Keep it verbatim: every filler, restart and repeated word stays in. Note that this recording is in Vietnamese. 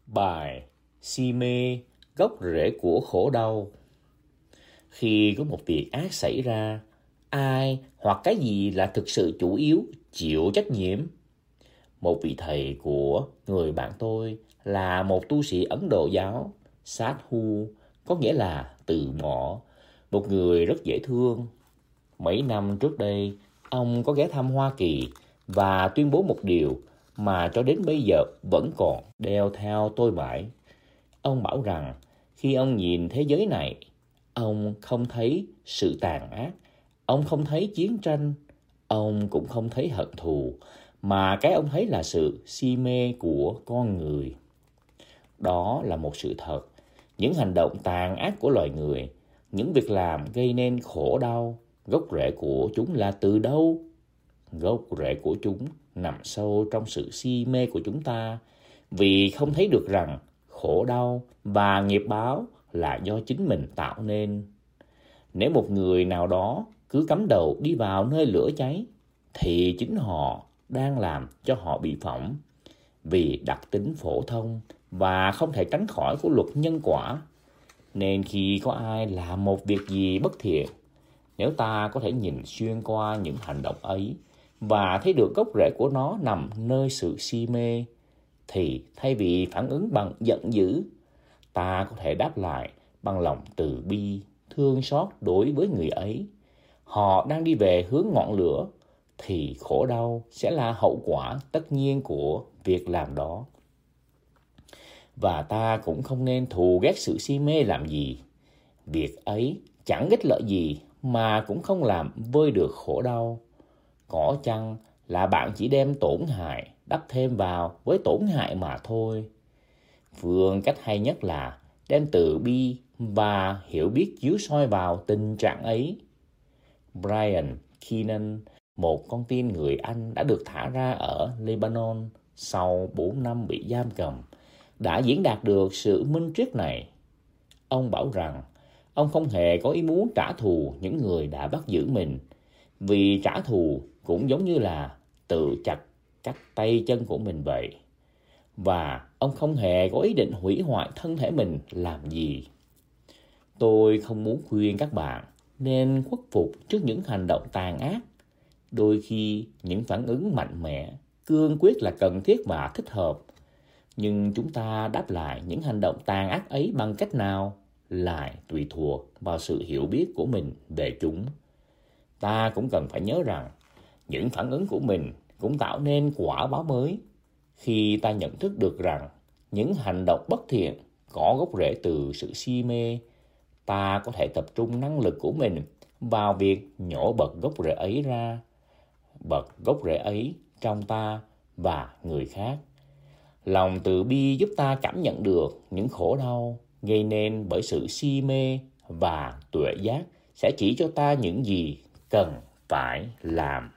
Bài Si mê, gốc rễ của khổ đau. Khi có một việc ác xảy ra, ai hoặc cái gì là thực sự chủ yếu chịu trách nhiệm? Một vị thầy của người bạn tôi là một tu sĩ Ấn Độ giáo, Sadhu, có nghĩa là từ bỏ, một người rất dễ thương. Mấy năm trước đây, ông có ghé thăm Hoa Kỳ và tuyên bố một điều mà cho đến bây giờ vẫn còn đeo theo tôi mãi. Ông bảo rằng khi ông nhìn thế giới này, ông không thấy sự tàn ác, ông không thấy chiến tranh, ông cũng không thấy hận thù, mà cái ông thấy là sự si mê của con người. Đó là một sự thật. Những hành động tàn ác của loài người, những việc làm gây nên khổ đau, gốc rễ của chúng là từ đâu? Gốc rễ của chúng nằm sâu trong sự si mê của chúng ta, vì không thấy được rằng khổ đau và nghiệp báo là do chính mình tạo nên. Nếu một người nào đó cứ cắm đầu đi vào nơi lửa cháy, thì chính họ đang làm cho họ bị phỏng, vì đặc tính phổ thông và không thể tránh khỏi của luật nhân quả. Nên khi có ai làm một việc gì bất thiện, nếu ta có thể nhìn xuyên qua những hành động ấy và thấy được gốc rễ của nó nằm nơi sự si mê, thì thay vì phản ứng bằng giận dữ, ta có thể đáp lại bằng lòng từ bi, thương xót đối với người ấy. Họ đang đi về hướng ngọn lửa, thì khổ đau sẽ là hậu quả tất nhiên của việc làm đó. Và ta cũng không nên thù ghét sự si mê làm gì. Việc ấy chẳng ích lợi gì mà cũng không làm vơi được khổ đau. Có chăng là bạn chỉ đem tổn hại đắp thêm vào với tổn hại mà thôi. Phương cách hay nhất là đem từ bi và hiểu biết chiếu soi vào tình trạng ấy. Brian Keenan, một con tin người Anh đã được thả ra ở Lebanon sau bốn năm bị giam cầm, đã diễn đạt được sự minh triết này. Ông bảo rằng ông không hề có ý muốn trả thù những người đã bắt giữ mình, vì trả thù cũng giống như là tự chặt cắt tay chân của mình vậy. Và ông không hề có ý định hủy hoại thân thể mình làm gì. Tôi không muốn khuyên các bạn nên khuất phục trước những hành động tàn ác. Đôi khi những phản ứng mạnh mẽ, cương quyết là cần thiết và thích hợp. Nhưng chúng ta đáp lại những hành động tàn ác ấy bằng cách nào lại tùy thuộc vào sự hiểu biết của mình về chúng. Ta cũng cần phải nhớ rằng những phản ứng của mình cũng tạo nên quả báo mới. Khi ta nhận thức được rằng những hành động bất thiện có gốc rễ từ sự si mê, ta có thể tập trung năng lực của mình vào việc nhổ bật gốc rễ ấy ra, bật gốc rễ ấy trong ta và người khác. Lòng từ bi giúp ta cảm nhận được những khổ đau gây nên bởi sự si mê, và tuệ giác sẽ chỉ cho ta những gì cần phải làm.